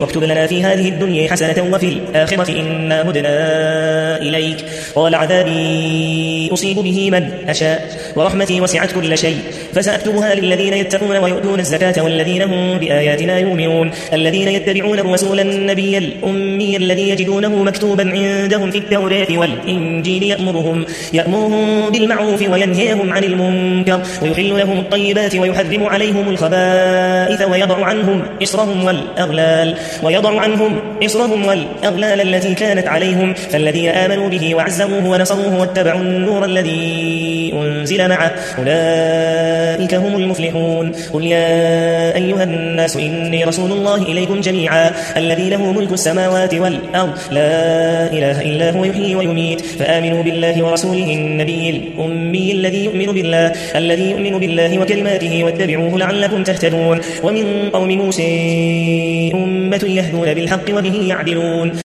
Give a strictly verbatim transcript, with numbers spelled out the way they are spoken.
واكتب لنا في هذه الدنيا حسنة وفي الآخرة إنا هدنا إليك. قال عذابي أصيب به من أشاء ورحمتي وسعت كل شيء فسأكتبها للذين يتقون ويؤتون الزكاة والذين هم بآياتنا يؤمنون الذين يتبعون الرسول النبي الأمي الذي يجدونه مكتوبا عندهم في التوراة والإنجيل يأمرهم, يأمرهم بالمعروف وينهيهم عن المنكر ويحل لهم الطيبات ويحرم عليهم الخبائث ويضع عنهم إصرهم والأغلال ويضع عنهم إصرهم والأغلال التي كانت عليهم فالذين آمنوا به وعزروه ونصروه واتبعوا النور الذي أنزل معه أولئك هم المفلحون. قل يا أيها الناس إني رسول الله إليكم جميعا الذي له ملك السماوات والأرض لا إله إلا هو يحيي ويميت فآمنوا بالله ورسوله النبي الأمي الذي يؤمن بالله الذي يؤمن بالله وكلماته واتبعوه لعلكم تهتدون. ومن قوم موسى أمة يهدون بالحق وبه يعدلون.